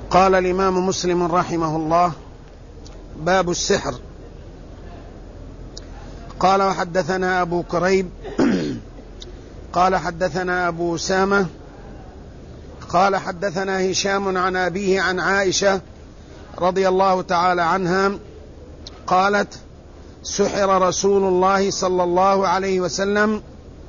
قال الإمام مسلم رحمه الله: باب السحر. قال: وحدثنا أبو كريب قال حدثنا أبو أسامة قال حدثنا هشام عن أبيه عن عائشة رضي الله تعالى عنها قالت: سحر رسول الله صلى الله عليه وسلم.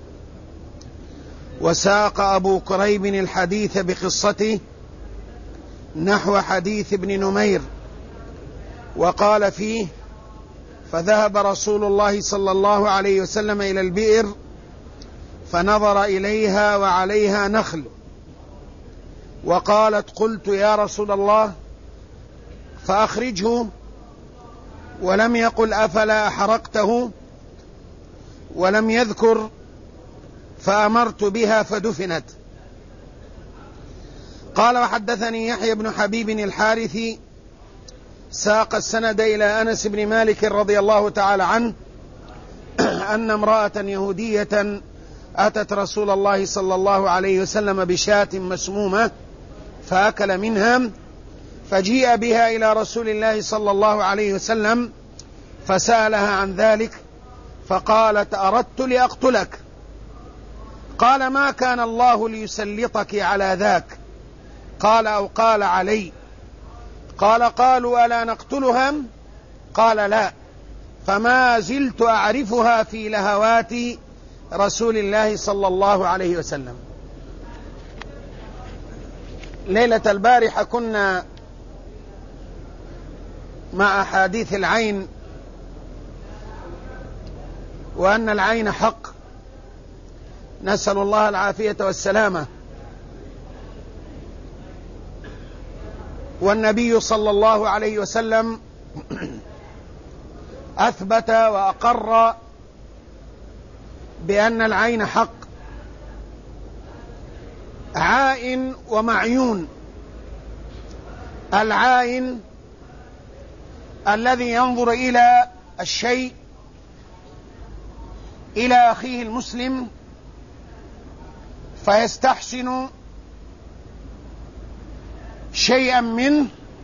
وساق أبو كريب الحديث بقصته نحو حديث ابن نمير، وقال فيه: فذهب رسول الله صلى الله عليه وسلم إلى البئر فنظر إليها وعليها نخل، وقالت: قلت يا رسول الله فأخرجه، ولم يقل أفلا أحرقته، ولم يذكر فأمرت بها فدفنت. قال: وحدثني يحيى بن حبيب الحارثي ساق السند إلى أنس بن مالك رضي الله تعالى عنه أن امرأة يهودية أتت رسول الله صلى الله عليه وسلم بشاة مسمومة فأكل منها، فجيء بها إلى رسول الله صلى الله عليه وسلم فسألها عن ذلك، فقالت: أردت لأقتلك. قال: ما كان الله ليسلطك على ذاك. قال: أو قال علي. قال: قالوا: ألا نقتلها؟ قال: لا. فما زلت أعرفها في لهوات رسول الله صلى الله عليه وسلم. ليلة البارحة كنا مع أحاديث العين، وأن العين حق، نسأل الله العافية والسلامة. والنبي صلى الله عليه وسلم أثبت وأقر بأن العين حق، عائن ومعيون. العائن الذي ينظر إلى الشيء، إلى أخيه المسلم، فيستحسن شيئا منه،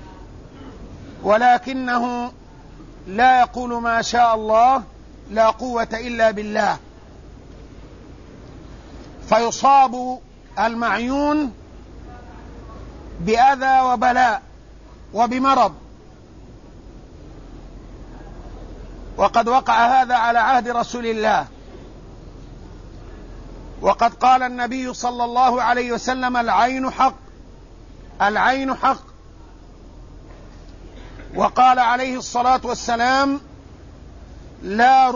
ولكنه لا يقول ما شاء الله لا قوة إلا بالله، فيصاب المعيون بأذى وبلاء وبمرض. وقد وقع هذا على عهد رسول الله، وقد قال النبي صلى الله عليه وسلم: العين حق، العين حق. وقال عليه الصلاة والسلام: لا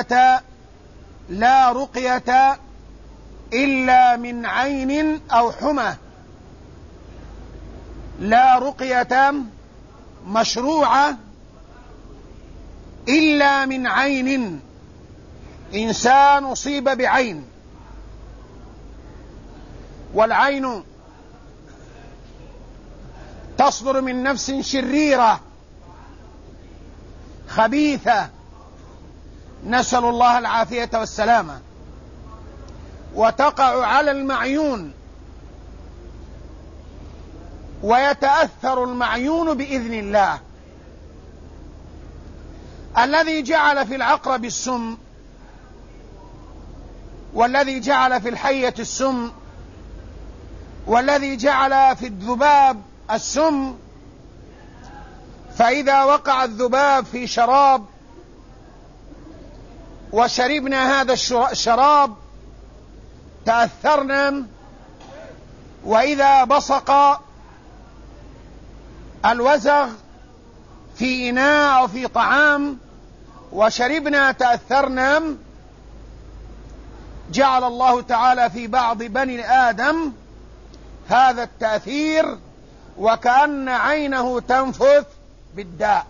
رقية إلا من عين أو حمى. لا رقية مشروعة إلا من عين، إنسان أصيب بعين. والعين تصدر من نفس شريرة خبيثة، نسأل الله العافية والسلامة، وتقع على المعيون، ويتأثر المعيون بإذن الله. الذي جعل في العقرب السم، والذي جعل في الحية السم، والذي جعل في الذباب السم، فإذا وقع الذباب في شراب وشربنا هذا الشراب تأثرنا، وإذا بصق الوزغ في إناء أو في طعام وشربنا تأثرنا. جعل الله تعالى في بعض بني آدم هذا التأثير، وكأن عينه تنفث بالداء.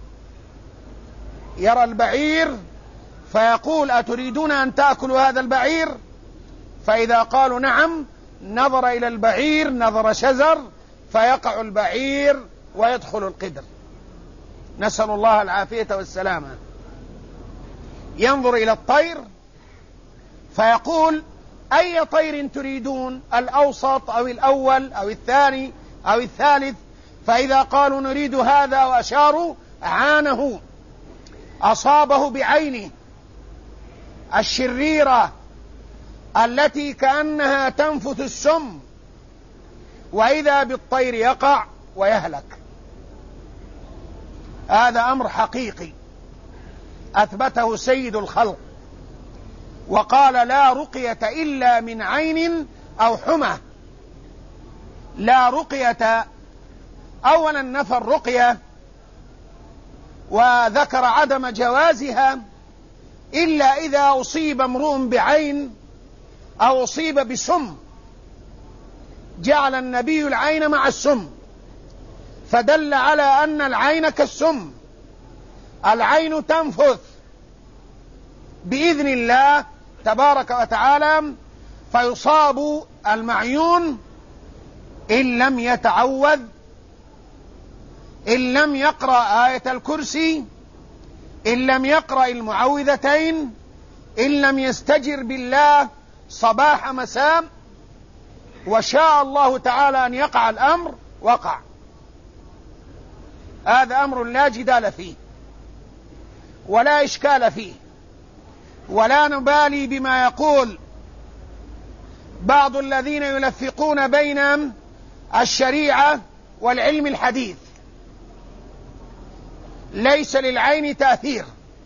يرى البعير فيقول: أتريدون أن تأكلوا هذا البعير؟ فإذا قالوا نعم، نظر إلى البعير نظر شزر، فيقع البعير ويدخل القدر، نسأل الله العافية والسلامة. ينظر إلى الطير فيقول: أي طير تريدون، الأوسط أو الأول أو الثاني أو الثالث؟ فإذا قالوا نريد هذا وأشاروا عانه، أصابه بعينه الشريرة التي كأنها تنفث السم، وإذا بالطير يقع ويهلك. هذا أمر حقيقي أثبته سيد الخلق، وقال لا رقية إلا من عين أو حمى. لا رقية، أولا نفى الرقية وذكر عدم جوازها إلا إذا أصيب امرؤ بعين أو أصيب بسم، جعل النبي العين مع السم فدل على أن العين كالسم، العين تنفث بإذن الله تبارك وتعالى، فيصاب المعيون إن لم يتعوذ، إن لم يقرأ آية الكرسي، إن لم يقرأ المعوذتين، إن لم يستجر بالله صباح مساء، وشاء الله تعالى أن يقع الأمر وقع. هذا أمر لا جدال فيه ولا إشكال فيه، ولا نبالي بما يقول بعض الذين يلفقون بين الشريعة والعلم الحديث. ليس للعين تأثير،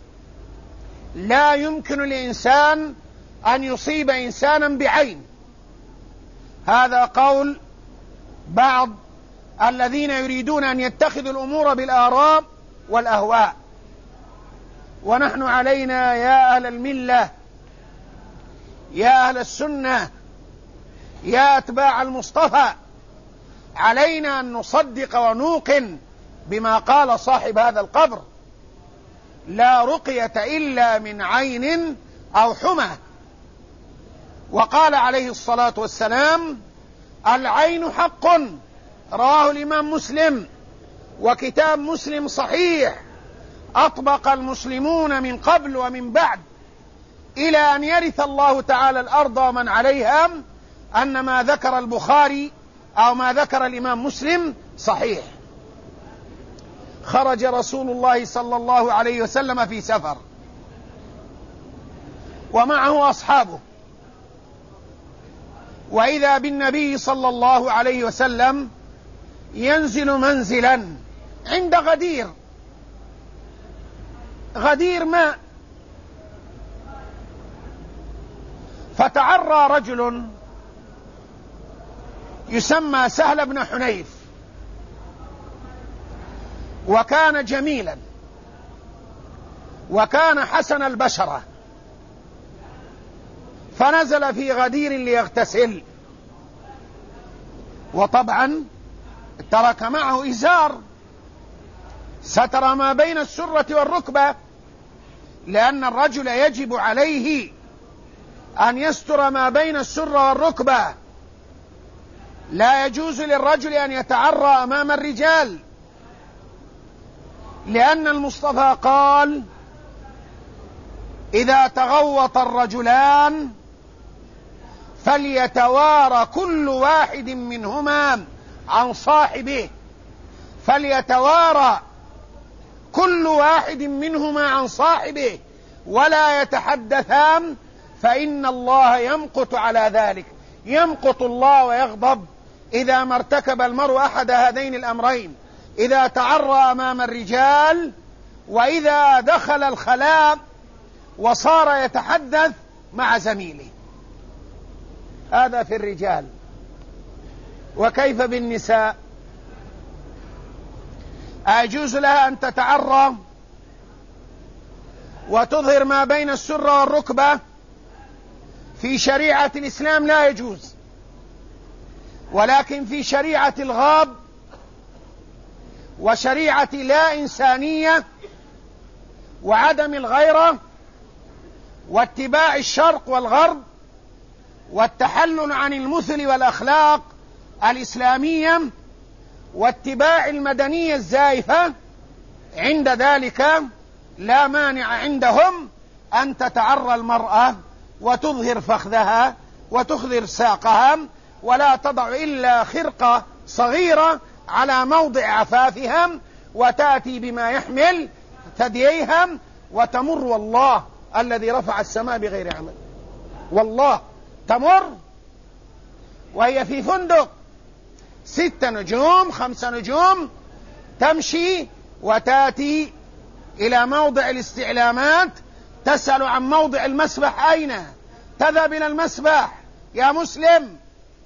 لا يمكن لإنسان أن يصيب إنسانا بعين. هذا قول بعض الذين يريدون أن يتخذوا الأمور بالآراء والأهواء. ونحن علينا يا أهل الملة، يا أهل السنة، يا أتباع المصطفى، علينا أن نصدق ونوقن بما قال صاحب هذا القبر: لا رقية إلا من عين أو حمى. وقال عليه الصلاة والسلام: العين حق، رواه الإمام مسلم، وكتاب مسلم صحيح، أطبق المسلمون من قبل ومن بعد إلى أن يرث الله تعالى الأرض ومن عليها، أن ما ذكر البخاري أو ما ذكر الإمام مسلم صحيح. خرج رسول الله صلى الله عليه وسلم في سفر ومعه أصحابه، وإذا بالنبي صلى الله عليه وسلم ينزل منزلا عند غدير ماء، فتعرى رجل يسمى سهل بن حنيف، وكان جميلا وكان حسن البشرة، فنزل في غدير ليغتسل، وطبعا ترك معه إزار ستر ما بين السرة والركبة، لأن الرجل يجب عليه أن يستر ما بين السرة والركبة، لا يجوز للرجل أن يتعرى أمام الرجال، لأن المصطفى قال: إذا تغوط الرجلان فليتوارى كل واحد منهما عن صاحبه، فليتوارى كل واحد منهما عن صاحبه ولا يتحدثان، فإن الله يمقت على ذلك. يمقت الله ويغضب إذا ما ارتكب المرء أحد هذين الأمرين: إذا تعرى أمام الرجال، وإذا دخل الخلاء وصار يتحدث مع زميله. هذا في الرجال. وكيف بالنساء؟ أيجوز لها أن تتعرى وتظهر ما بين السرة والركبة؟ في شريعة الإسلام لا يجوز، ولكن في شريعة الغاب وشريعة لا إنسانية وعدم الغيرة واتباع الشرق والغرب والتحلل عن المثل والأخلاق الإسلامية واتباع المدنية الزائفة، عند ذلك لا مانع عندهم أن تتعرى المرأة وتظهر فخذها وتخذر ساقها، ولا تضع إلا خرقة صغيرة على موضع عفافهم وتأتي بما يحمل ثدييهم وتمر، والله الذي رفع السماء بغير عمل، والله تمر وهي في فندق 6 نجوم 5 نجوم، تمشي وتأتي إلى موضع الاستعلامات تسأل عن موضع المسبح أين، تذهب إلى المسبح يا مسلم،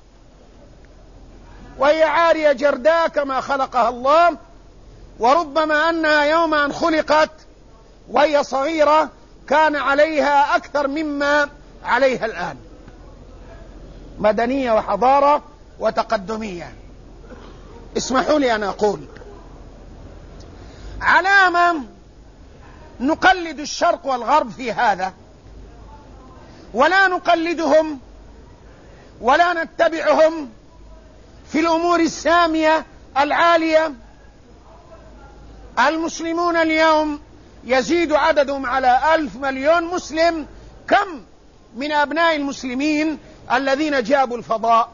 وهي عارية جرداء كما خلقها الله، وربما أنها يوم أن خلقت وهي صغيرة كان عليها أكثر مما عليها الآن، مدنية وحضارة وتقدمية. اسمحوا لي أن أقول علامة نقلد الشرق والغرب في هذا، ولا نقلدهم ولا نتبعهم في الأمور السامية العالية. المسلمون اليوم يزيد عددهم على 1,000 مليون مسلم. كم من أبناء المسلمين الذين جابوا الفضاء؟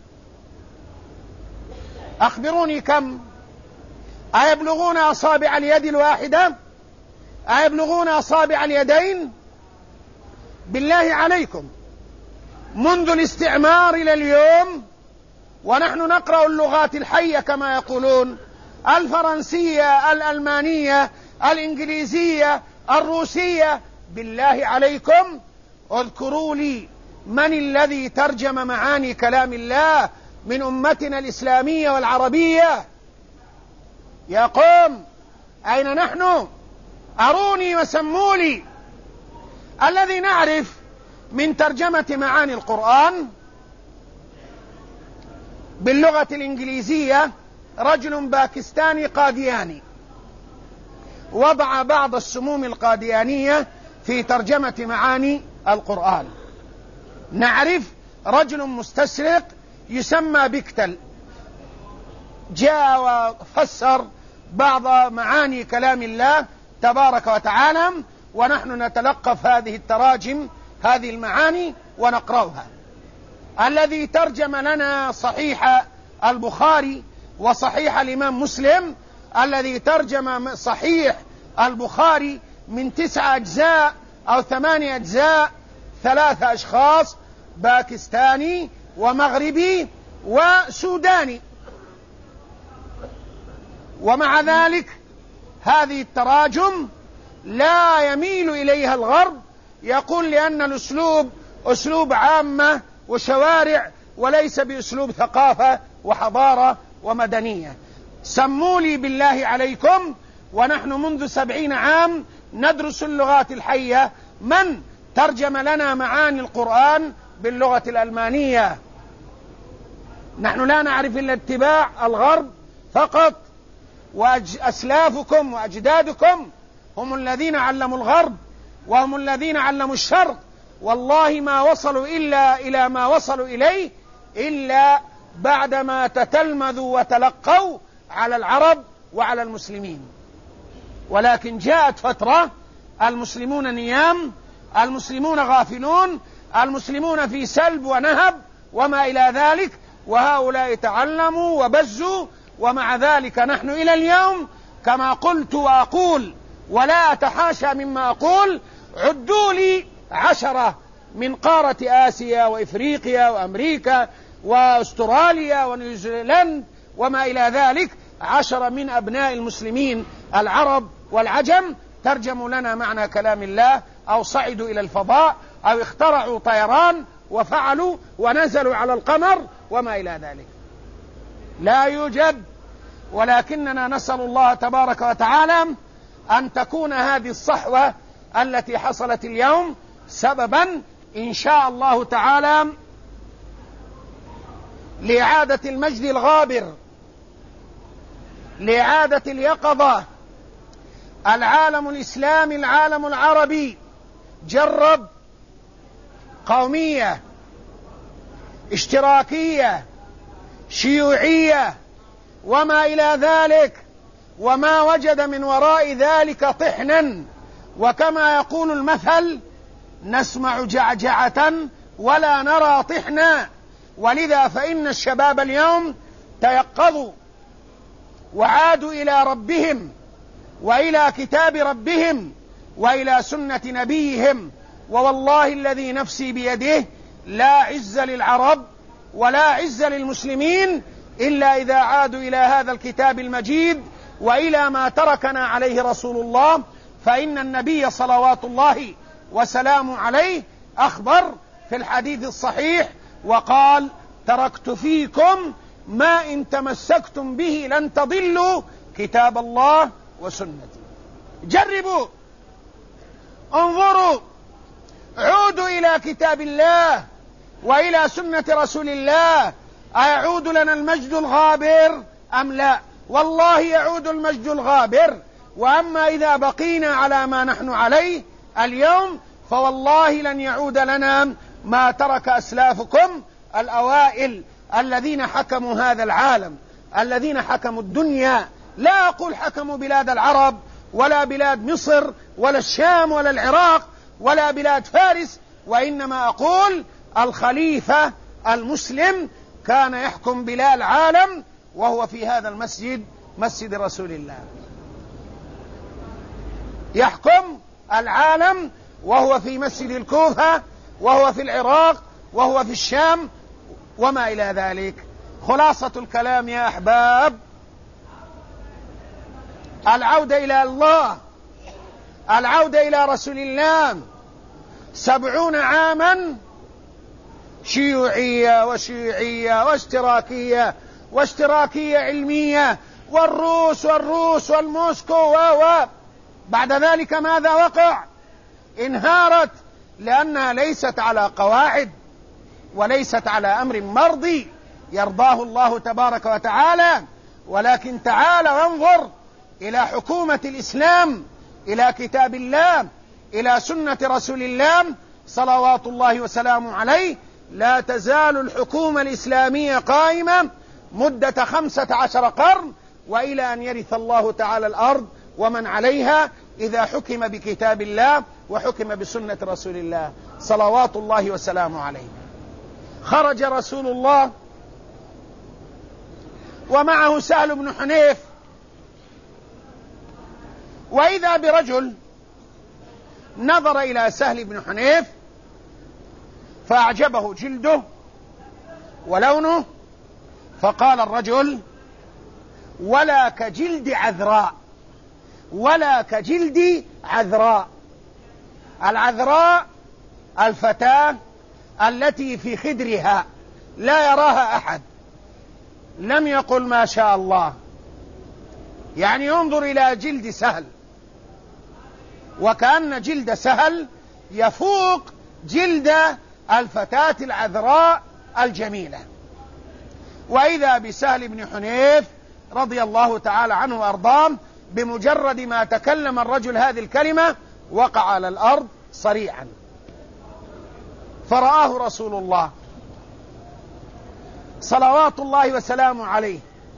أخبروني كم؟ أيبلغون أصابع اليد الواحدة؟ أيبلغون أصابع اليدين؟ بالله عليكم، منذ الاستعمار إلى اليوم ونحن نقرأ اللغات الحية كما يقولون، الفرنسية، الألمانية، الإنجليزية، الروسية. بالله عليكم اذكروا لي من الذي ترجم معاني كلام الله من أمتنا الإسلامية والعربية؟ يا قوم أين نحن؟ أروني وسموا لي الذي نعرف من ترجمة معاني القرآن باللغة الإنجليزية. رجل باكستاني قادياني وضع بعض السموم القاديانية في ترجمة معاني القرآن. نعرف رجل مستشرق يسمى بيكتل جاء وفسر بعض معاني كلام الله تبارك وتعالى، ونحن نتلقف هذه التراجم، هذه المعاني ونقرأها. الذي ترجم لنا صحيح البخاري وصحيح الإمام مسلم، الذي ترجم صحيح البخاري من 9 أجزاء أو 8 أجزاء 3 أشخاص، باكستاني ومغربي وسوداني. ومع ذلك هذه التراجم لا يميل إليها الغرب، يقول لأن الأسلوب أسلوب عامة وشوارع وليس بأسلوب ثقافة وحضارة ومدنية. سموا لي بالله عليكم، ونحن منذ 70 عام ندرس اللغات الحية، من ترجم لنا معاني القرآن باللغة الألمانية؟ نحن لا نعرف إلا اتباع الغرب فقط، وأسلافكم وأجدادكم هم الذين علموا الغرب وهم الذين علموا الشرق. والله ما وصلوا إلا إلى ما وصلوا إليه إلا بعدما تتلمذوا وتلقوا على العرب وعلى المسلمين. ولكن جاءت فترة المسلمون نيام، المسلمون غافلون، المسلمون في سلب ونهب وما إلى ذلك، وهؤلاء تعلموا وبزوا. ومع ذلك نحن إلى اليوم كما قلت وأقول ولا أتحاشى مما أقول، عدوا لي 10 من قارة آسيا وإفريقيا وأمريكا وأستراليا ونيوزيلند وما إلى ذلك، 10 من أبناء المسلمين العرب والعجم ترجموا لنا معنى كلام الله، أو صعدوا إلى الفضاء، أو اخترعوا طيران وفعلوا ونزلوا على القمر وما إلى ذلك. لا يوجد. ولكننا نسأل الله تبارك وتعالى أن تكون هذه الصحوة التي حصلت اليوم سببا إن شاء الله تعالى لإعادة المجد الغابر، لإعادة اليقظة. العالم الإسلامي، العالم العربي جرب قومية، اشتراكية، شيوعية وما إلى ذلك، وما وجد من وراء ذلك طحنا. وكما يقول المثل: نسمع جعجعة ولا نرى طحنا. ولذا فإن الشباب اليوم تيقظوا وعادوا إلى ربهم وإلى كتاب ربهم وإلى سنة نبيهم. ووالله الذي نفسي بيده لا عز للعرب ولا عز للمسلمين إلا إذا عادوا إلى هذا الكتاب المجيد وإلى ما تركنا عليه رسول الله. فإن النبي صلوات الله وسلامه عليه أخبر في الحديث الصحيح وقال: تركت فيكم ما إن تمسكتم به لن تضلوا كتاب الله وسنتي. جربوا، انظروا، عودوا إلى كتاب الله وإلى سنة رسول الله. أيعود لنا المجد الغابر أم لا؟ والله يعود المجد الغابر. وأما إذا بقينا على ما نحن عليه اليوم فوالله لن يعود لنا ما ترك أسلافكم الأوائل الذين حكموا هذا العالم، الذين حكموا الدنيا. لا أقول حكموا بلاد العرب ولا بلاد مصر ولا الشام ولا العراق ولا بلاد فارس، وإنما أقول الخليفة المسلم كان يحكم بلاد العالم وهو في هذا المسجد، مسجد رسول الله، يحكم العالم وهو في مسجد الكوفة وهو في العراق وهو في الشام وما إلى ذلك. خلاصة الكلام يا أحباب: العودة إلى الله، العودة إلى رسول الله. 70 عاما شيوعية وشيوعية واشتراكية علمية والروس والموسكو بعد ذلك ماذا وقع؟ انهارت، لأنها ليست على قواعد وليست على أمر مرضي يرضاه الله تبارك وتعالى. ولكن تعال وانظر إلى حكومة الإسلام، إلى كتاب الله، إلى سنة رسول الله صلوات الله وسلامه عليه. لا تزال الحكومة الإسلامية قائمة مدة 15 قرن وإلى أن يرث الله تعالى الأرض ومن عليها، إذا حكم بكتاب الله وحكم بسنة رسول الله صلوات الله وسلامه عليه. خرج رسول الله ومعه سهل بن حنيف، وإذا برجل نظر إلى سهل بن حنيف فأعجبه جلده ولونه، فقال الرجل: ولا كجلد عذراء، ولا كجلد عذراء. العذراء الفتاة التي في خدرها لا يراها أحد. لم يقل ما شاء الله، يعني ينظر إلى جلد سهل، وكأن جلد سهل يفوق جلد الفتاة العذراء الجميلة. وإذا بسهل بن حنيف رضي الله تعالى عنه وأرضاه بمجرد ما تكلم الرجل هذه الكلمة وقع على الأرض صريعا. فرآه رسول الله صلوات الله وسلامه عليه،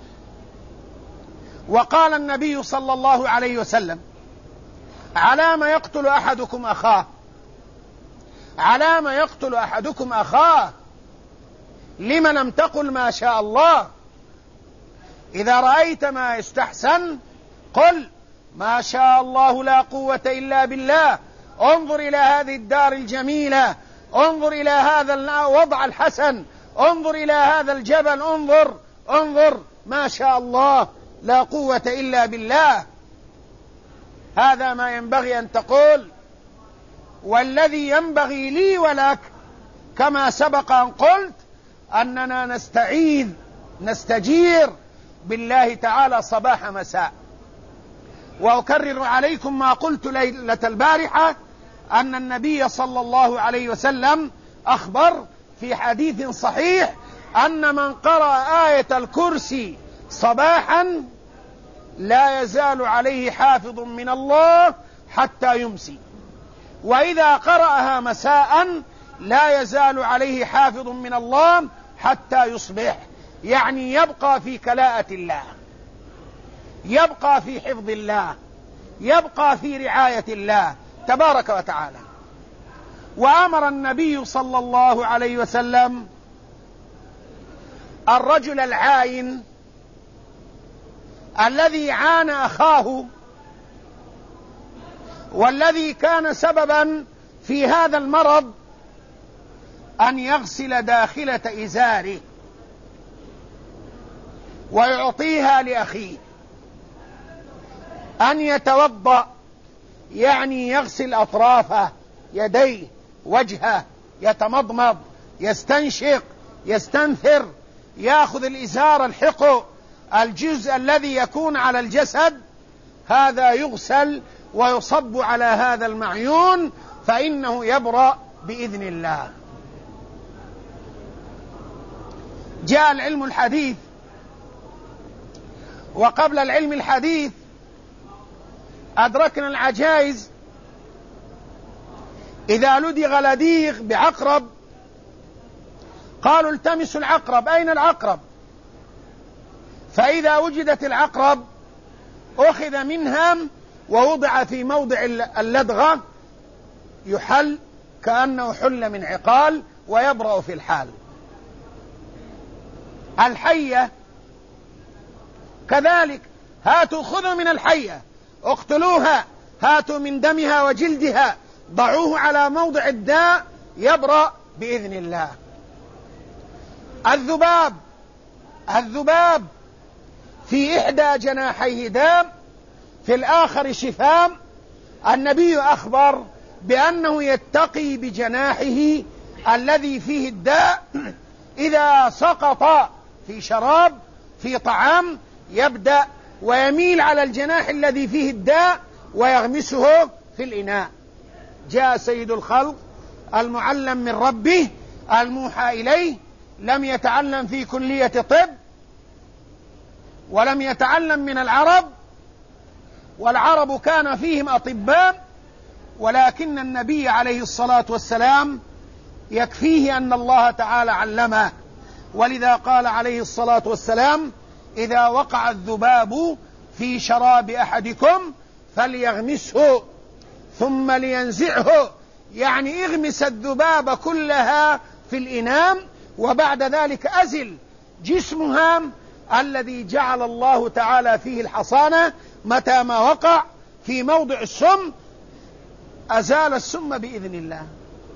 وقال النبي صلى الله عليه وسلم: على ما يقتل أحدكم أخاه، على ما يقتل أحدكم أخاه، لم لم تقل ما شاء الله؟ إذا رأيت ما يستحسن قل ما شاء الله لا قوة إلا بالله. انظر إلى هذه الدار الجميلة، انظر إلى هذا الوضع الحسن، انظر إلى هذا الجبل، انظر ما شاء الله لا قوة إلا بالله. هذا ما ينبغي أن تقول. والذي ينبغي لي ولك كما سبق أن قلت أننا نستجير بالله تعالى صباح مساء. وأكرر عليكم ما قلت ليلة البارحة، أن النبي صلى الله عليه وسلم أخبر في حديث صحيح أن من قرأ آية الكرسي صباحا لا يزال عليه حافظ من الله حتى يمسي، وإذا قرأها مساء لا يزال عليه حافظ من الله حتى يصبح. يعني يبقى في كلاءة الله، يبقى في حفظ الله، يبقى في رعاية الله تبارك وتعالى. وأمر النبي صلى الله عليه وسلم الرجل العاين الذي عان أخاه والذي كان سببا في هذا المرض أن يغسل داخلة إزاره ويعطيها لأخيه، أن يتوضأ يعني يغسل أطرافه، يديه، وجهه، يتمضمض، يستنشق، يستنثر، يأخذ الإزار الحقه الجزء الذي يكون على الجسد، هذا يغسل ويصب على هذا المعيون فإنه يبرأ بإذن الله. جاء العلم الحديث، وقبل العلم الحديث أدركنا العجائز إذا لدغ لديغ بعقرب قالوا التمسوا العقرب، أين العقرب؟ فإذا وجدت العقرب أخذ منها ووضع في موضع اللدغة يحل كأنه حل من عقال ويبرأ في الحال. الحية كذلك، هاتوا خذوا من الحية اقتلوها، هاتوا من دمها وجلدها ضعوه على موضع الداء يبرأ بإذن الله. الذباب في إحدى جناحيه دام، في الآخر شفام. النبي أخبر بأنه يتقي بجناحه الذي فيه الداء، إذا سقط في شراب في طعام يبدأ ويميل على الجناح الذي فيه الداء ويغمسه في الإناء. جاء سيد الخلق المعلم من ربه الموحى إليه، لم يتعلم في كلية طب ولم يتعلم من العرب، والعرب كان فيهم أطباء، ولكن النبي عليه الصلاة والسلام يكفيه أن الله تعالى علمه، ولذا قال عليه الصلاة والسلام إذا وقع الذباب في شراب أحدكم فليغمسه ثم لينزعه، يعني اغمس الذباب كلها في الإناء وبعد ذلك أزل جسمها الذي جعل الله تعالى فيه الحصانة، متى ما وقع في موضع السم أزال السم بإذن الله،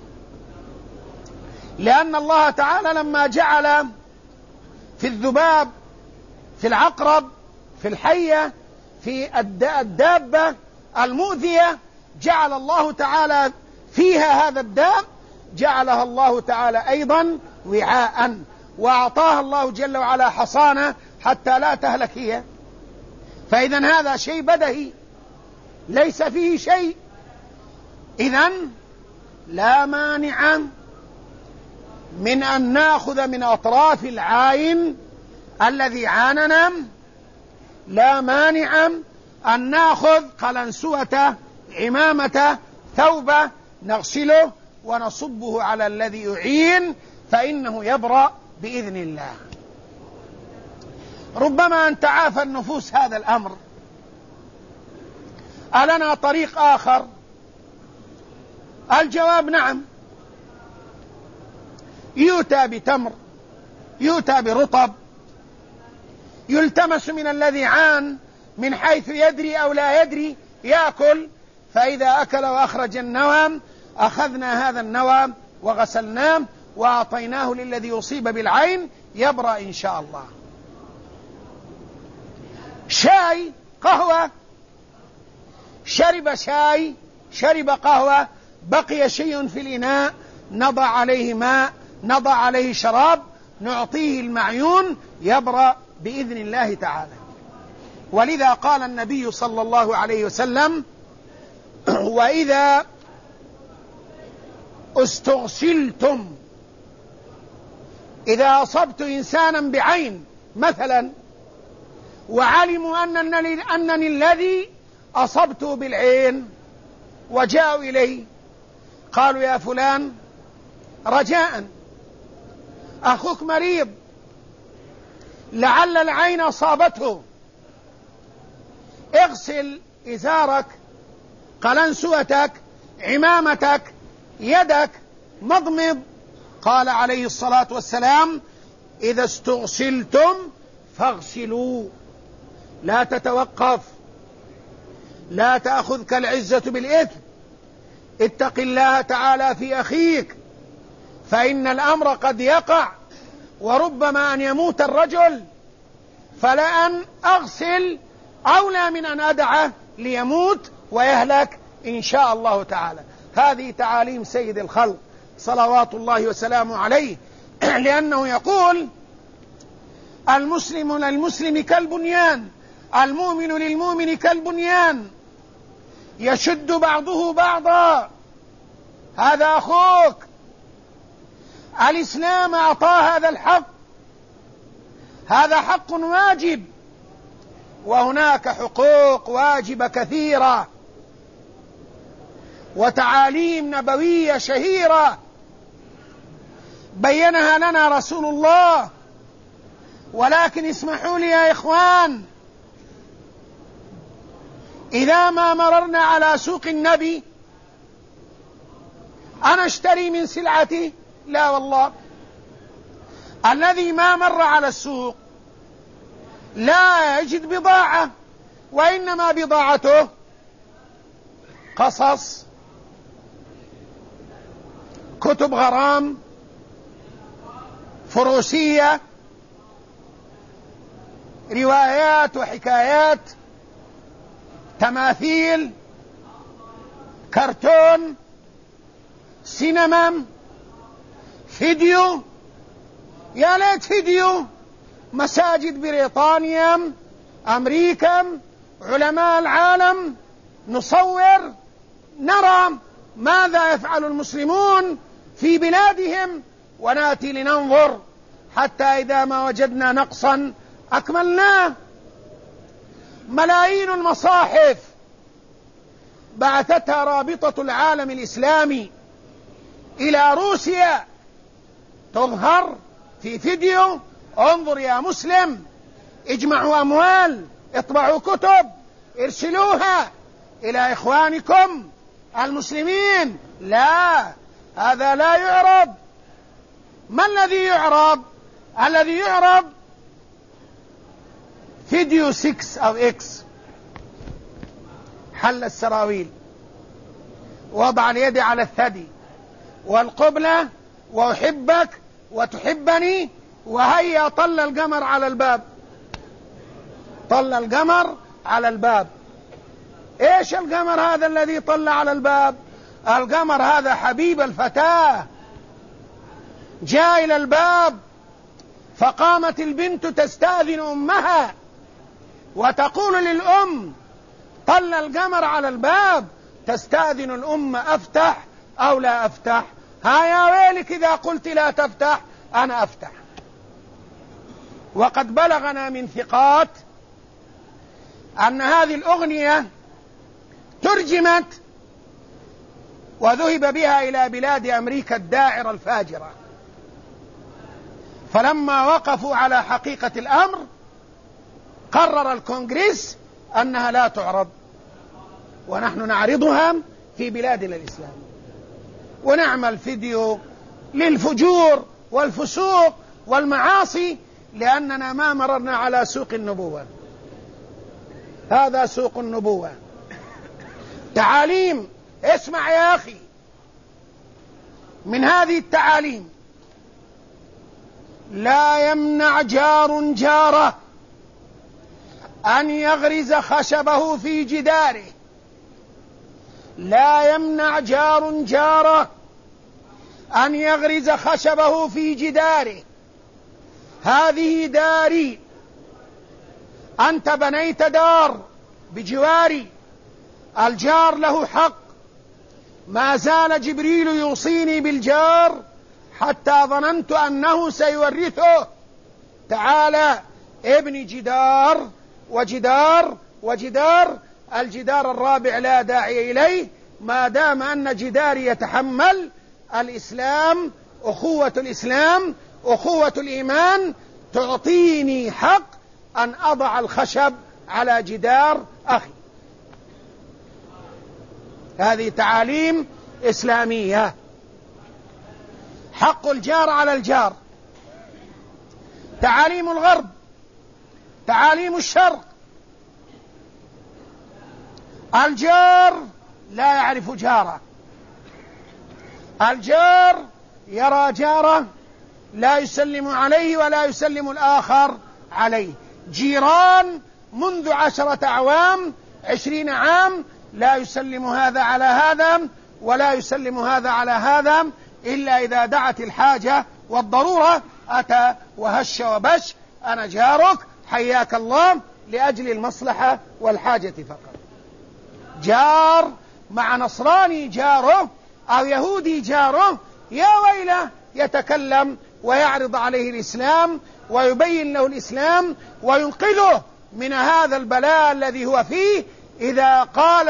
لأن الله تعالى لما جعل في الذباب، في العقرب، في الحية، في الدابة المؤذية، جعل الله تعالى فيها هذا الداء، جعلها الله تعالى أيضا وعاء، وأعطاها الله جل وعلا حصانة حتى لا تهلك هي. فإذن هذا شيء بدهي ليس فيه شيء، إذن لا مانع من أن نأخذ من أطراف العاين الذي عاننا، لا مانع أن نأخذ قلنسوة، عمامة، ثوبة، نغسله ونصبه على الذي يعين فإنه يبرأ بإذن الله. ربما أن تعافى النفوس هذا الأمر، ألنا طريق آخر؟ الجواب نعم، يؤتى بتمر، يؤتى برطب، يلتمس من الذي عان من حيث يدري أو لا يدري يأكل، فإذا أكل وأخرج النوى أخذنا هذا النوى وغسلناه وأعطيناه للذي يصيب بالعين يبرأ إن شاء الله. شاي، قهوة، شرب شاي، شرب قهوة، بقي شيء في الإناء، نضع عليه ماء، نضع عليه شراب، نعطيه المعيون يبرأ بإذن الله تعالى. ولذا قال النبي صلى الله عليه وسلم وإذا استغسلتم، إذا أصبت إنسانا بعين مثلا وعلموا أنني الذي أصبته بالعين وجاءوا إلي قالوا يا فلان رجاء أخوك مريض لعل العين أصابته، اغسل إزارك، قلنسوتك، عمامتك، يدك، مضمض. قال عليه الصلاة والسلام إذا استغسلتم فاغسلوا، لا تتوقف، لا تأخذك العزة بالإثم، اتق الله تعالى في أخيك، فإن الأمر قد يقع، وربما أن يموت الرجل، فلأن أغسل أولى من أن أدعه ليموت ويهلك إن شاء الله تعالى. هذه تعاليم سيد الخلق صلوات الله وسلامه عليه، لأنه يقول: المسلم للمسلم كالبنيان، المؤمن للمؤمن كالبنيان يشد بعضه بعضا. هذا أخوك، الإسلام أعطاه هذا الحق، هذا حق واجب، وهناك حقوق واجبة كثيرة وتعاليم نبوية شهيرة بينها لنا رسول الله. ولكن اسمحوا لي يا إخوان، إذا ما مررنا على سوق النبي أنا اشتري من سلعتي؟ لا والله. الذي ما مر على السوق لا يجد بضاعة، وإنما بضاعته قصص، كتب غرام، فروسية، روايات وحكايات، تماثيل، كرتون، سينما، فيديو. يا ليت فيديو مساجد بريطانيا، أمريكا، علماء العالم، نصور نرى ماذا يفعل المسلمون في بلادهم، ونأتي لننظر حتى إذا ما وجدنا نقصا أكملناه. ملايين المصاحف بعثتها رابطة العالم الإسلامي إلى روسيا تظهر في فيديو. انظر يا مسلم، اجمعوا أموال، اطبعوا كتب، ارسلوها إلى إخوانكم المسلمين. لا، هذا لا يعرض. ما الذي يعرض؟ الذي يعرض فيديو 6 أو إكس، حل السراويل، وضع اليد على الثدي، والقبلة، وأحبك وتحبني، وهيا طل القمر على الباب. طل القمر على الباب. ايش القمر هذا الذي طل على الباب؟ القمر هذا حبيب الفتاة، جاء إلى الباب، فقامت البنت تستأذن أمها وتقول للأم: طل القمر على الباب. تستأذن الأم: أفتح أو لا أفتح؟ ها يا ويلك إذا قلت لا تفتح، أنا أفتح. وقد بلغنا من ثقات أن هذه الأغنية ترجمت وذهب بها إلى بلاد أمريكا الداعرة الفاجرة، فلما وقفوا على حقيقة الأمر قرر الكونغرس أنها لا تعرض، ونحن نعرضها في بلادنا الإسلامية، ونعمل فيديو للفجور والفسوق والمعاصي، لأننا ما مررنا على سوق النبوة. هذا سوق النبوة. تعاليم، اسمع يا أخي، من هذه التعاليم: لا يمنع جار جاره أن يغرز خشبه في جداره. لا يمنع جار جاره أن يغرز خشبه في جداره. هذه داري، أنت بنيت دار بجواري، الجار له حق. ما زال جبريل يوصيني بالجار حتى ظننت أنه سيورثه. تعالى ابني جدار وجدار وجدار، الجدار الرابع لا داعي إليه ما دام أن جداري يتحمل الإسلام، أخوة الإسلام، أخوة الإيمان، تعطيني حق أن أضع الخشب على جدار أخي. هذه تعاليم إسلامية. حق الجار على الجار. تعاليم الغرب، تعاليم الشرق، الجار لا يعرف جاره، الجار يرى جاره لا يسلم عليه ولا يسلم الآخر عليه. جيران منذ 10 أعوام 20 عام لا يسلم هذا على هذا ولا يسلم هذا على هذا، إلا إذا دعت الحاجة والضرورة أتى وهش وبش: أنا جارك حياك الله، لأجل المصلحة والحاجة فقط. جار مع نصراني جاره أو يهودي جاره يا ويله يتكلم ويعرض عليه الإسلام ويبين له الإسلام وينقذه من هذا البلاء الذي هو فيه. إذا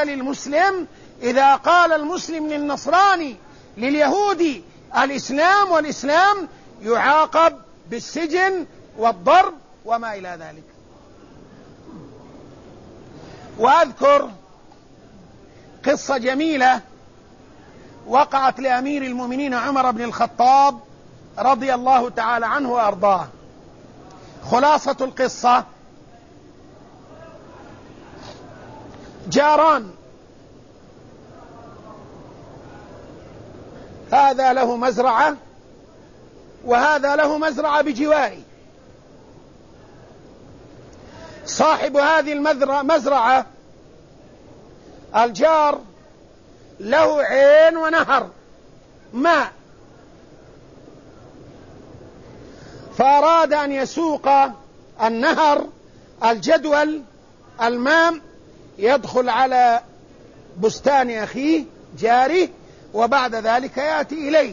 قال المسلم للنصراني لليهودي الإسلام والإسلام، يعاقب بالسجن والضرب وما إلى ذلك. وأذكر قصة جميلة وقعت لأمير المؤمنين عمر بن الخطاب رضي الله تعالى عنه وأرضاه. خلاصة القصة: جاران، هذا له مزرعة وهذا له مزرعة بجواره. صاحب هذه المزرعة الجار له عين ونهر ماء، فأراد أن يسوق النهر الجدول الماء يدخل على بستان أخيه جاره وبعد ذلك يأتي إليه.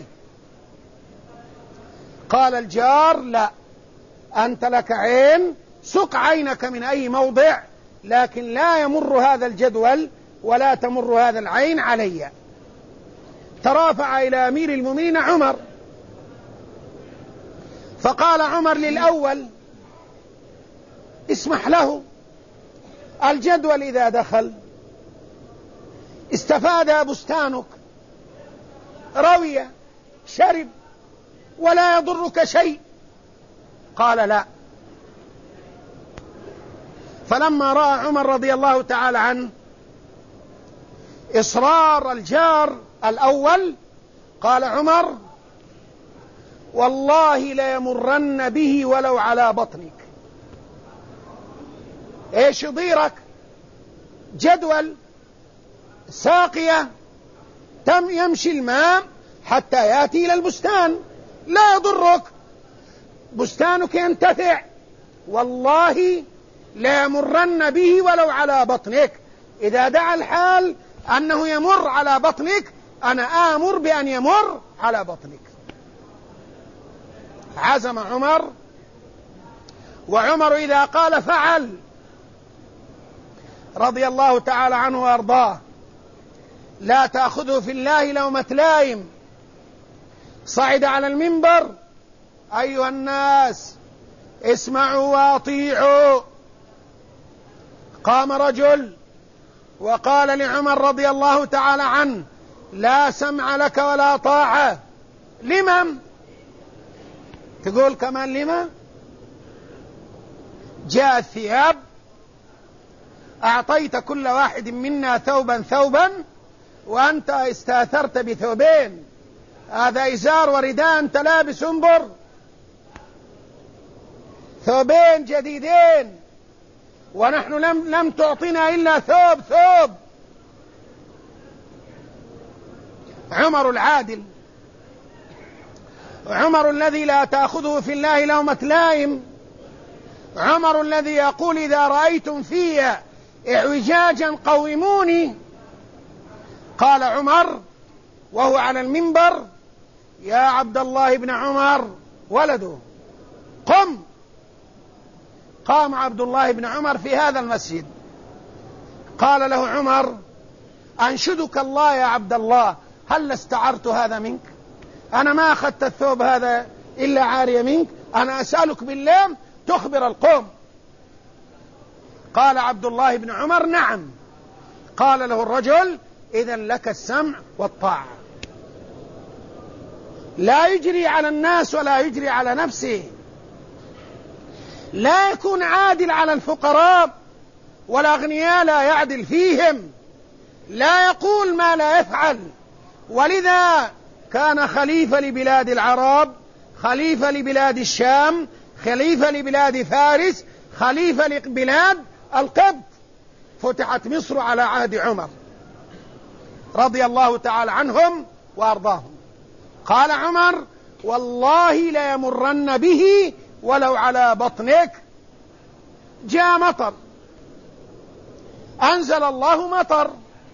قال الجار: لا، أنت لك عين، سق عينك من أي موضع، لكن لا يمر هذا الجدول ولا تمر هذا العين علي. ترافع إلى أمير المؤمنين عمر، فقال عمر للأول: اسمح له، الجدول إذا دخل استفاد بستانك، روي شرب ولا يضرك شيء. قال: لا. فلما رأى عمر رضي الله تعالى عنه إصرار الجار الأول، قال عمر: والله ليمرن به ولو على بطنك. ايش يضيرك؟ جدول ساقية يمشي الماء حتى يأتي إلى البستان، لا يضرك، بستانك ينتفع. والله ليمرن به ولو على بطنك. إذا دعا الحال أنه يمر على بطنك، أنا آمر بأن يمر على بطنك. عزم عمر، وعمر إذا قال فعل رضي الله تعالى عنه وأرضاه. لا تأخذه في الله لومة لائم. صعد على المنبر: أيها الناس اسمعوا وأطيعوا. قام رجل وقال لعمر رضي الله تعالى عنه: لا سمع لك ولا طاعة. لمن؟ تقول كمان لما؟ جاء الثياب، أعطيت كل واحد منا ثوبا وأنت استاثرت بثوبين، هذا إزار ورداء، أنت لابس، انظر، ثوبين جديدين، ونحن لم تعطنا إلا ثوب. عمر العادل، عمر الذي لا تأخذه في الله لومة لائم، عمر الذي يقول: إذا رأيتم في اعوجاجا قوموني. قال عمر وهو على المنبر: يا عبد الله بن عمر ولده، قم. قام عبد الله بن عمر في هذا المسجد. قال له عمر: أنشدك الله يا عبد الله، هل استعرت هذا منك؟ أنا ما أخذت الثوب هذا إلا عارية منك، أنا أسألك بالله تخبر القوم. قال عبد الله بن عمر: نعم. قال له الرجل: إذن لك السمع والطاعة. لا يجري على الناس ولا يجري على نفسه، لا يكون عادل على الفقراء والأغنياء لا يعدل فيهم، لا يقول ما لا يفعل. ولذا كان خليفة لبلاد العرب، خليفة لبلاد الشام، خليفة لبلاد فارس، خليفة لبلاد القبط. فتحت مصر على عهد عمر رضي الله تعالى عنهم وأرضاهم. قال عمر: والله ليمرن به ولو على بطنك. جاء مطر، أنزل الله مطر،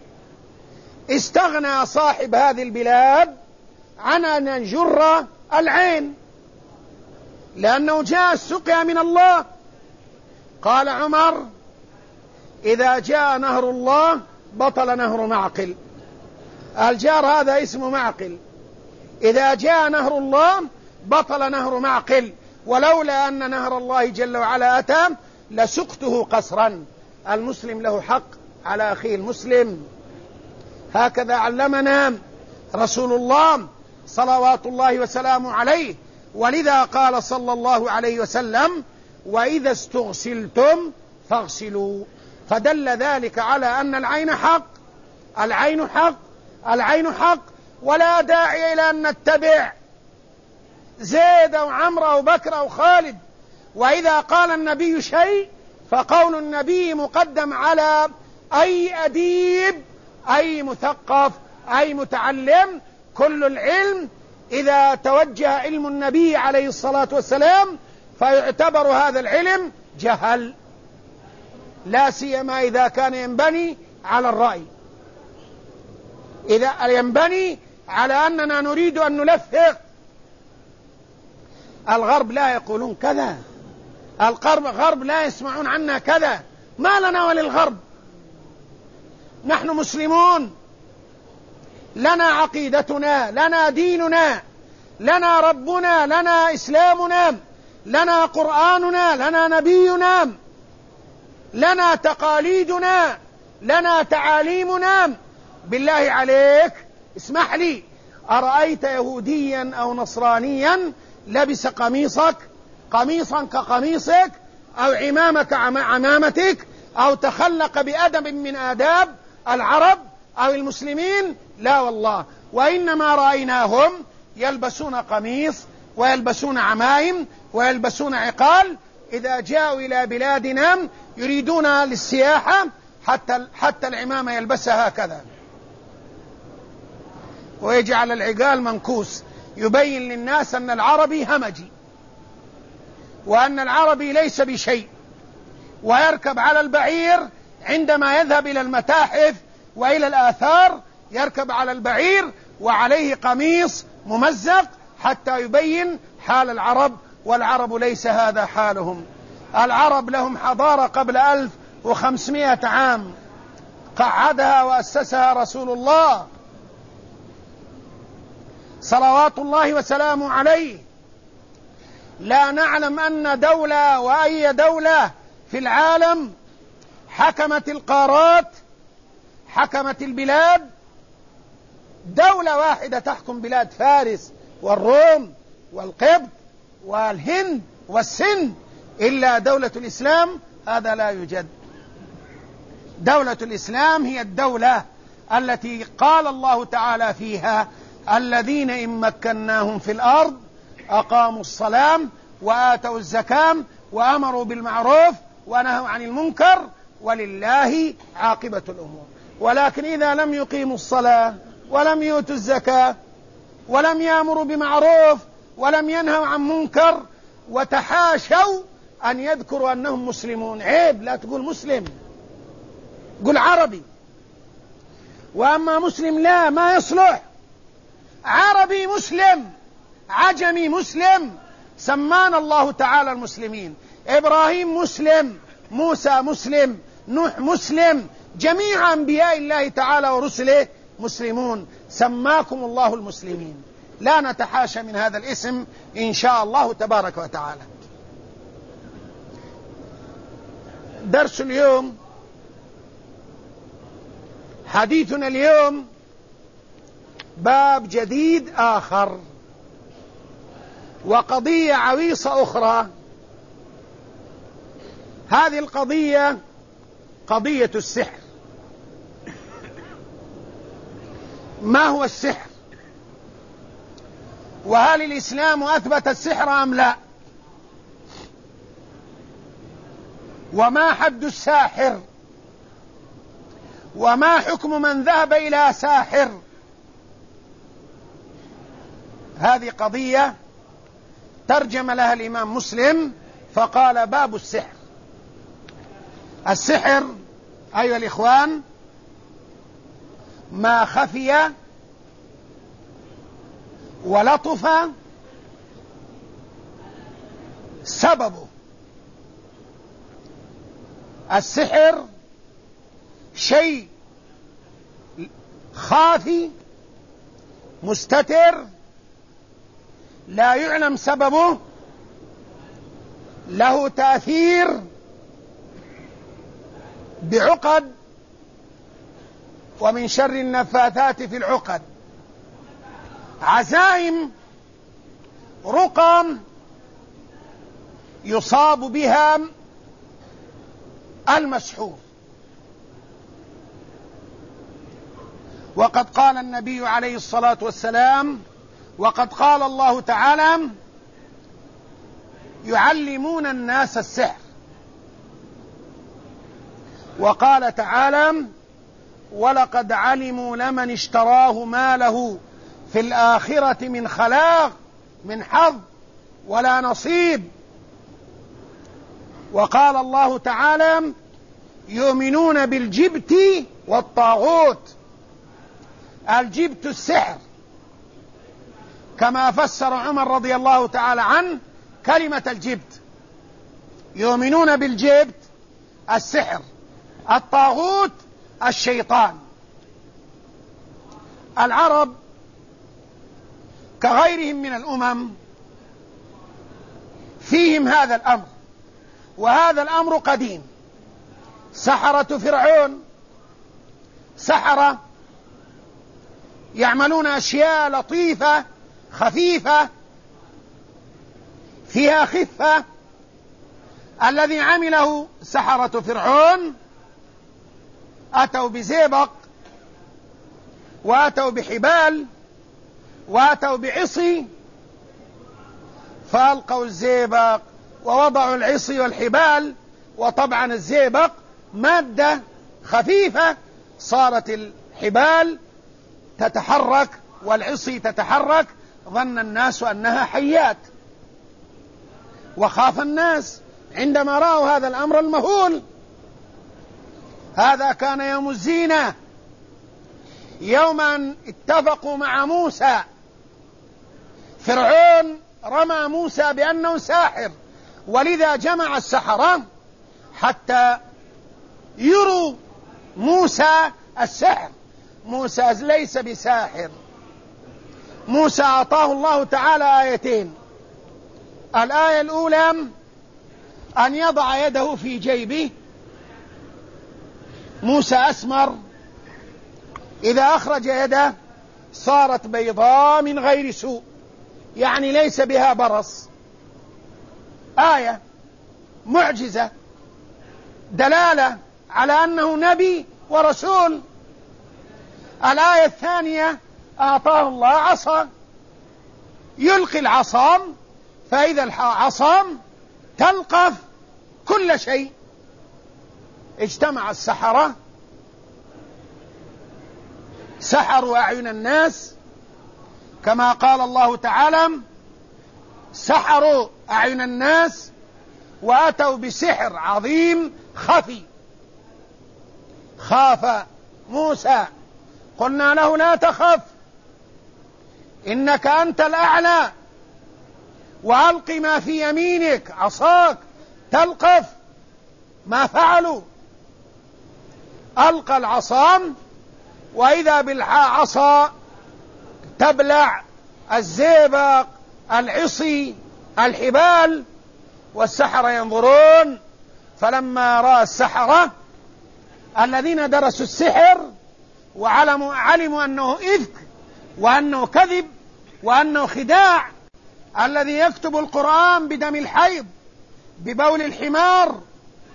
استغنى صاحب هذه البلاد عن أن يجر العين لأنه جاء السقيا من الله. قال عمر: إذا جاء نهر الله بطل نهر معقل. الجار هذا اسمه معقل. إذا جاء نهر الله بطل نهر معقل، ولولا أن نهر الله جل وعلا أتى لسقته قسرا. المسلم له حق على أخيه المسلم، هكذا علمنا رسول الله صلوات الله وسلامه عليه. ولذا قال صلى الله عليه وسلم: وإذا استغسلتم فاغسلوا. فدل ذلك على أن العين حق، العين حق، العين حق. ولا داعي إلى أن نتبع زيد أو عمرو أو بكر أو خالد. وإذا قال النبي شيء فقول النبي مقدم على أي أديب، أي مثقف، أي متعلم. كل العلم إذا توجه علم النبي عليه الصلاة والسلام فيعتبر هذا العلم جهل، لا سيما إذا كان ينبني على الرأي، إذا ينبني على أننا نريد أن نلفق. الغرب لا يقولون كذا، الغرب لا يسمعون عنا كذا. ما لنا وللغرب؟ نحن مسلمون، لنا عقيدتنا، لنا ديننا، لنا ربنا، لنا إسلامنا، لنا قرآننا، لنا نبينا، لنا تقاليدنا، لنا تعاليمنا. بالله عليك اسمح لي، أرأيت يهوديا أو نصرانيا لبس قميصا كقميصك أو عمامة كعمامتك أو تخلق بأدب من آداب العرب أو المسلمين؟ لا والله. وإنما رأيناهم يلبسون قميص ويلبسون عمائم ويلبسون عقال. إذا جاءوا إلى بلادنا يريدون للسياحة حتى العمامة يلبسها هكذا ويجعل العقال منكوس، يبين للناس أن العربي همجي وأن العربي ليس بشيء. ويركب على البعير عندما يذهب إلى المتاحف وإلى الآثار، يركب على البعير وعليه قميص ممزق حتى يبين حال العرب، والعرب ليس هذا حالهم. العرب لهم حضارة قبل 1500 عام قعدها وأسسها رسول الله صلوات الله وسلامه عليه. لا نعلم أن دولة وأي دولة في العالم حكمت القارات، حكمت البلاد، دولة واحدة تحكم بلاد فارس والروم والقبط والهند والسند إلا دولة الإسلام. هذا لا يوجد. دولة الإسلام هي الدولة التي قال الله تعالى فيها: الذين إن مكناهم في الأرض أقاموا الصلاة وآتوا الزكاة وأمروا بالمعروف ونهوا عن المنكر ولله عاقبة الأمور. ولكن إذا لم يقيموا الصلاة ولم يؤتوا الزكاة ولم يأمروا بمعروف ولم ينهوا عن منكر وتحاشوا أن يذكروا أنهم مسلمون، عيب، لا تقول مسلم، قل عربي. وأما مسلم لا، ما يصلح. عربي مسلم، عجمي مسلم. سمانا الله تعالى المسلمين. إبراهيم مسلم، موسى مسلم، نوح مسلم، جميع أنبياء الله تعالى ورسله مسلمون. سماكم الله المسلمين، لا نتحاشى من هذا الاسم إن شاء الله تبارك وتعالى. درس اليوم، حديثنا اليوم باب جديد آخر وقضية عويصة أخرى. هذه القضية قضية السحر. ما هو السحر؟ وهل الإسلام أثبت السحر أم لا؟ وما حد الساحر؟ وما حكم من ذهب إلى ساحر؟ هذه قضية ترجم لها الإمام مسلم فقال: باب السحر. السحر أيها الإخوان ما خفي ولطف سببه. السحر شيء خافي مستتر لا يعلم سببه، له تأثير بعقد، ومن شر النفاثات في العقد، عزائم، رقى يصاب بها المسحور. وقد قال النبي عليه الصلاة والسلام، وقد قال الله تعالى: يعلمون الناس السحر. وقال تعالى: ولقد علموا لمن اشتراه ما له في الآخرة من خلاق، من حظ ولا نصيب. وقال الله تعالى: يؤمنون بالجبت والطاغوت. الجبت السحر، كما فسر عمر رضي الله تعالى عنه كلمة الجبت. يؤمنون بالجبت السحر، الطاغوت الشيطان. العرب كغيرهم من الأمم فيهم هذا الأمر، وهذا الأمر قديم. سحرة فرعون سحرة يعملون أشياء لطيفة خفيفة فيها خفة. الذي عمله سحرة فرعون أتوا بزئبق، وأتوا بحبال، وأتوا بعصي، فألقوا الزئبق ووضعوا العصي والحبال. وطبعا الزئبق مادة خفيفة، صارت الحبال تتحرك والعصي تتحرك، ظن الناس أنها حيات، وخاف الناس عندما رأوا هذا الأمر المهول. هذا كان يوم الزينة، يوم أن اتفقوا مع موسى. فرعون رمى موسى بأنه ساحر، ولذا جمع السحرة حتى يروا موسى السحر. موسى ليس بساحر. موسى أعطاه الله تعالى آيتين. الآية الأولى أن يضع يده في جيبه. موسى أسمر، إذا أخرج يده صارت بيضاء من غير سوء، يعني ليس بها برص. آية معجزة، دلالة على أنه نبي ورسول. الآية الثانية أعطاه الله عصا، يلقي العصا فإذا العصا تلقف كل شيء. اجتمع السحرة سحروا أعين الناس، كما قال الله تعالى: سحروا أعين الناس وأتوا بسحر عظيم خفي. خاف موسى، قلنا له: لا تخف، إنك أنت الأعلى، وألق ما في يمينك، عصاك تلقف. ما فعلوا، ألقى العصا وإذا بالعصا تبلع الزئبق، العصي، الحبال، والسحرة ينظرون. فلما رأى السحرة الذين درسوا السحر علموا أنه إفك، وأنه كذب، وأنه خداع. الذي يكتب القرآن بدم الحيض، ببول الحمار،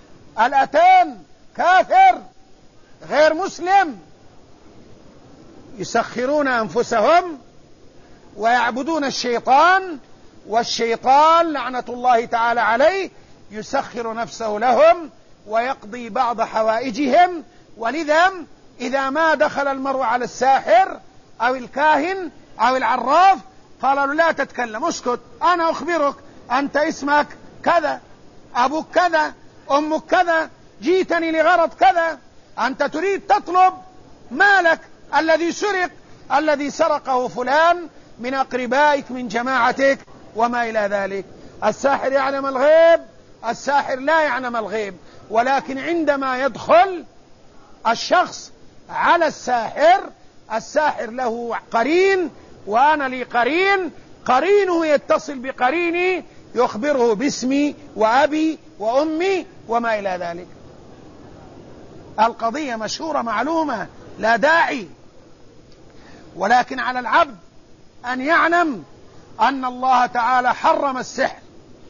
الأتان، كافر غير مسلم. يسخرون أنفسهم ويعبدون الشيطان، والشيطان لعنة الله تعالى عليه يسخر نفسه لهم ويقضي بعض حوائجهم. ولذا إذا ما دخل المرء على الساحر أو الكاهن أو العراف قالوا له لا تتكلم، اسكت، أنا أخبرك، أنت اسمك كذا، أبوك كذا، أمك كذا، جيتني لغرض كذا، أنت تريد تطلب مالك الذي سرق، الذي سرقه فلان من أقربائك من جماعتك وما إلى ذلك. الساحر يعلم الغيب؟ الساحر لا يعلم الغيب، ولكن عندما يدخل الشخص على الساحر، الساحر له قرين وأنا لي قرين، قرينه يتصل بقريني يخبره باسمي وأبي وأمي وما إلى ذلك. القضية مشهورة معلومة لا داعي، ولكن على العبد أن يعلم أن الله تعالى حرم السحر،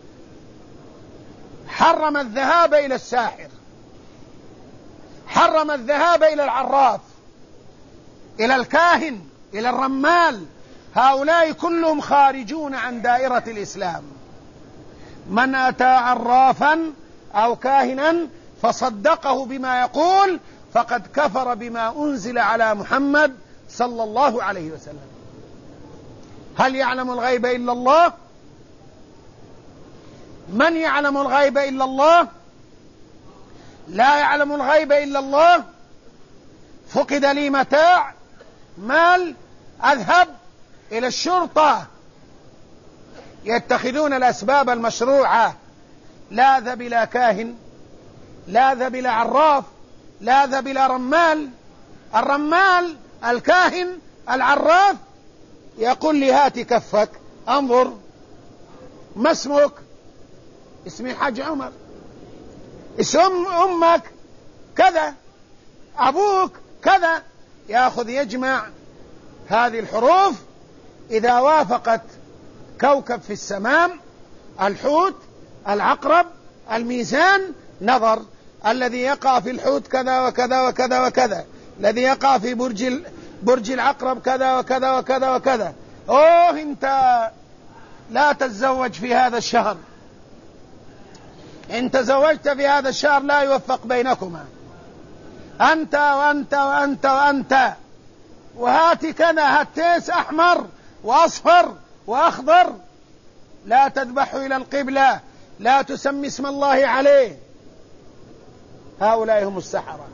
حرم الذهاب إلى الساحر، حرم الذهاب إلى العراف، إلى الكاهن، إلى الرمال، هؤلاء كلهم خارجون عن دائرة الإسلام. من أتى عرافا أو كاهنا فصدقه بما يقول فقد كفر بما أنزل على محمد صلى الله عليه وسلم. هل يعلم الغيب إلا الله؟ من يعلم الغيب إلا الله؟ لا يعلم الغيب إلا الله. فقد لي متاع، مال، أذهب إلى الشرطة، يتخذون الأسباب المشروعة، لا أذهب إلى كاهن، لا أذهب إلى عراف، لا أذهب إلى رمال. الرمال، الكاهن، العراف يقول لي هات كفك انظر، ما اسمك؟ اسمي حاج عمر. اسم أمك كذا، أبوك كذا، يأخذ يجمع هذه الحروف، إذا وافقت كوكب في السماء، الحوت، العقرب، الميزان، نظر الذي يقع في الحوت كذا وكذا وكذا وكذا، الذي يقع في برج العقرب كذا وكذا وكذا وكذا. أوه أنت لا تتزوج في هذا الشهر، إن تزوجت في هذا الشهر لا يوفق بينكما، أنت وأنت وأنت وأنت، وهات كذا، هات تيس أحمر وأصفر وأخضر، لا تذبح إلى القبلة، لا تسمي اسم الله عليه. هؤلاء هم السحرة،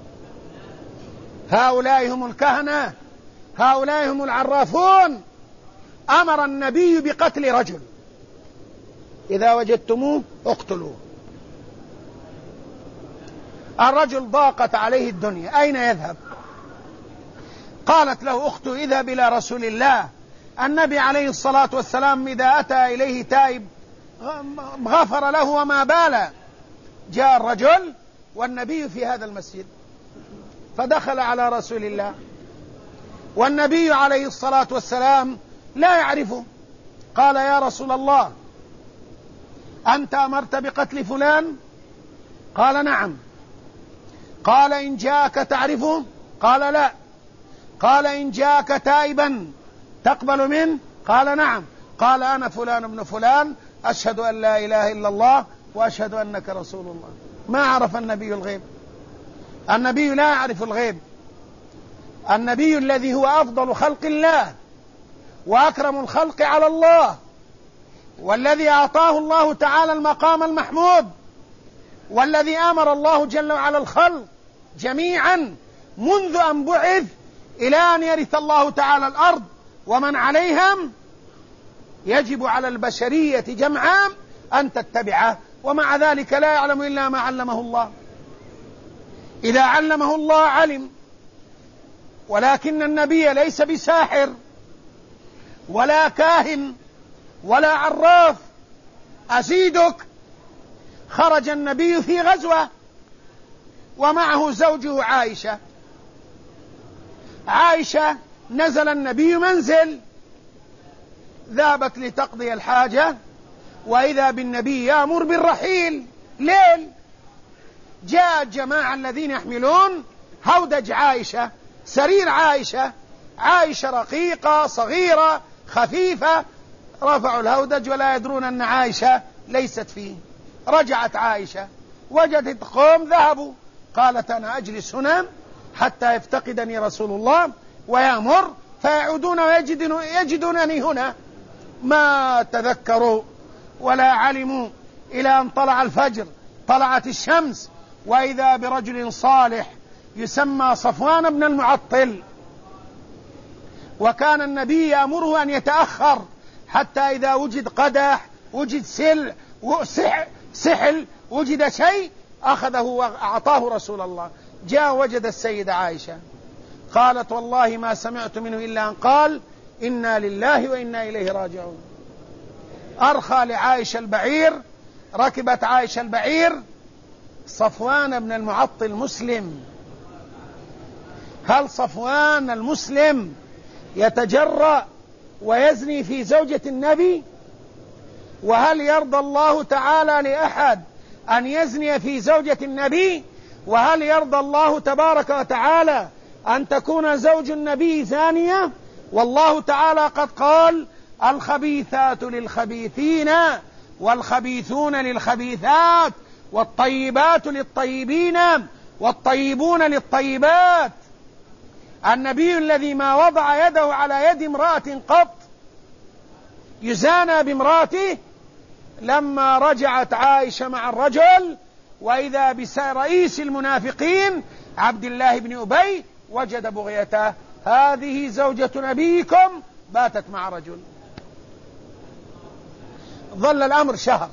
هؤلاء هم الكهنة، هؤلاء هم العرافون. أمر النبي بقتل رجل، إذا وجدتموه اقتلوه. الرجل ضاقت عليه الدنيا، أين يذهب؟ قالت له أخته اذهب إلى رسول الله. النبي عليه الصلاة والسلام إذا أتى إليه تائب غفر له وما باله. جاء الرجل والنبي في هذا المسجد، فدخل على رسول الله والنبي عليه الصلاة والسلام لا يعرفه. قال يا رسول الله أنت أمرت بقتل فلان؟ قال نعم. قال إن جاءك تعرفه؟ قال لا. قال إن جاءك تائبا تقبل منه؟ قال نعم. قال أنا فلان ابن فلان، أشهد أن لا إله إلا الله وأشهد أنك رسول الله. ما عرف النبي الغيب، النبي لا يعرف الغيب. النبي الذي هو أفضل خلق الله وأكرم الخلق على الله، والذي أعطاه الله تعالى المقام المحمود، والذي أمر الله جل وعلا الخلق جميعا منذ أن بعث إلى أن يرث الله تعالى الأرض ومن عليها، يجب على البشرية جمعا أن تتبعه، ومع ذلك لا يعلم إلا ما علمه الله. إذا علمه الله علم. ولكن النبي ليس بساحر ولا كاهن ولا عراف. أزيدك، خرج النبي في غزوة ومعه زوجه عائشة. عائشة نزل النبي منزل، ذهبت لتقضي الحاجة وإذا بالنبي يأمر بالرحيل ليل. جاء الجماعة الذين يحملون هودج عائشة، سرير عائشة، عائشة رقيقة صغيرة خفيفة، رفعوا الهودج ولا يدرون أن عائشة ليست فيه. رجعت عائشة وجدت قوم ذهبوا، قالت أنا أجلس هنا حتى يفتقدني رسول الله ويأمر، فيعودون ويجدونني هنا. ما تذكروا ولا علموا إلى أن طلع الفجر، طلعت الشمس، وإذا برجل صالح يسمى صفوان بن المعطل، وكان النبي يأمره أن يتأخر حتى إذا وجد قدح، وجد سحل، وجد شيء أخذه وأعطاه رسول الله. جاء وجد السيدة عائشة، قالت والله ما سمعت منه إلا أن قال إنا لله وإنا إليه راجعون. أرخى لعائشة البعير، ركبت عائشة البعير. صفوان بن المعطل مسلم. هل صفوان المسلم يتجرأ ويزني في زوجة النبي؟ وهل يرضى الله تعالى لأحد أن يزني في زوجة النبي؟ وهل يرضى الله تبارك وتعالى أن تكون زوج النبي زانية؟ والله تعالى قد قال الخبيثات للخبيثين والخبيثون للخبيثات والطيبات للطيبين والطيبون للطيبات. النبي الذي ما وضع يده على يد امرأة قط يزانى بامرأته. لما رجعت عائشة مع الرجل وإذا برئيس المنافقين عبد الله بن أبي، وجد بغيته، هذه زوجة نبيكم باتت مع رجل. ظل الأمر شهر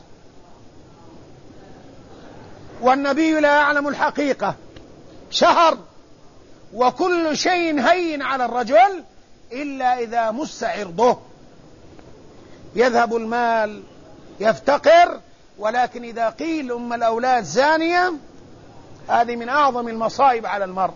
والنبي لا يعلم الحقيقة، شهر، وكل شيء هين على الرجل إلا إذا مس عرضه. يذهب المال، يفتقر، ولكن إذا قيل أم الأولاد زانية هذه من أعظم المصائب على المرء.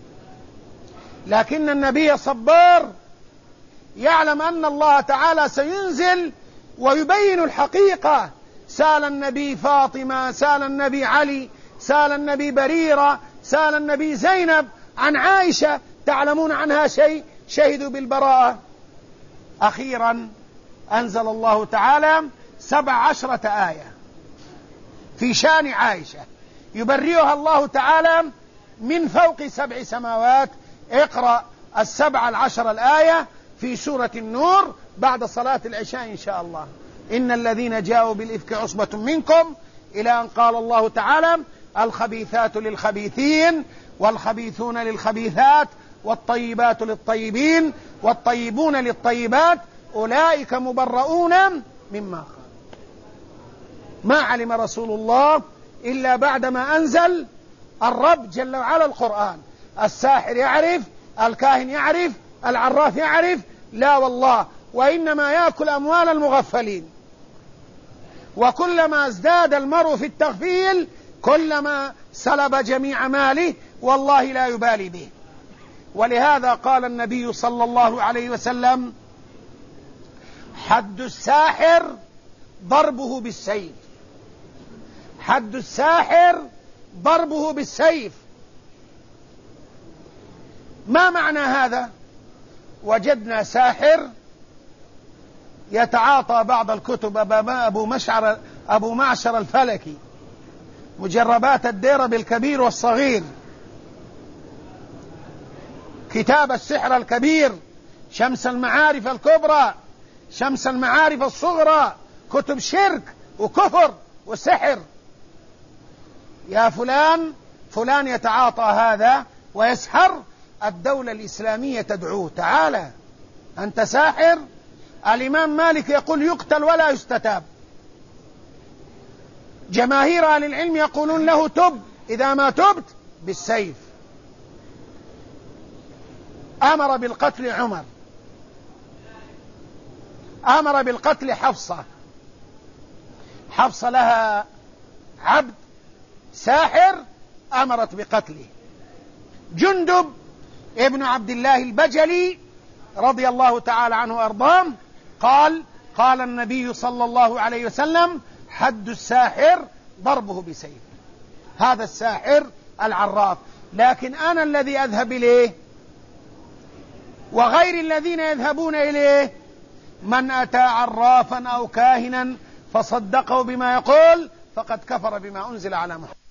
لكن النبي صبار، يعلم أن الله تعالى سينزل ويبين الحقيقة. سأل النبي فاطمة، سأل النبي علي، سأل النبي بريرة، سأل النبي زينب عن عائشة، تعلمون عنها شيء؟ شهدوا بالبراءة. أخيرا أنزل الله تعالى 17 آية في شأن عائشة يبرئها الله تعالى من فوق 7 سماوات. اقرأ 17 الآية في سورة النور بعد صلاة العشاء إن شاء الله. إن الذين جاءوا بالإفك عصبة منكم، إلى أن قال الله تعالى الخبيثات للخبيثين والخبيثون للخبيثات والطيبات للطيبين والطيبون للطيبات أولئك مبرؤون مما قال. ما علم رسول الله إلا بعدما أنزل الرب جل وعلا القرآن. الساحر يعرف، الكاهن يعرف، العراف يعرف، لا والله، وإنما يأكل أموال المغفلين. وكلما ازداد المرء في التغفيل كلما سلب جميع ماله، والله لا يبالي به. ولهذا قال النبي صلى الله عليه وسلم حد الساحر ضربه بالسيف. حد الساحر ضربه بالسيف. ما معنى هذا؟ وجدنا ساحر يتعاطى بعض الكتب، أبو معشر الفلكي، مجربات الديرب الكبير والصغير، كتاب السحر الكبير، شمس المعارف الكبرى، شمس المعارف الصغرى، كتب شرك وكفر وسحر. يا فلان فلان يتعاطى هذا ويسحر، الدولة الإسلامية تدعوه، تعالى أنت ساحر. الإمام مالك يقول يقتل ولا يستتاب. جماهير أهل العلم يقولون له تب، إذا ما تبت بالسيف. أمر بالقتل عمر، أمر بالقتل حفصة. حفصة لها عبد ساحر أمرت بقتله. جندب ابن عبد الله البجلي رضي الله تعالى عنه وأرضاه قال النبي صلى الله عليه وسلم حد الساحر ضربه بسيف. هذا الساحر العراف. لكن أنا الذي أذهب إليه وغير الذين يذهبون إليه: من أتى عرافا أو كاهنا فصدقه بما يقول فقد كفر بما أنزل على محمد.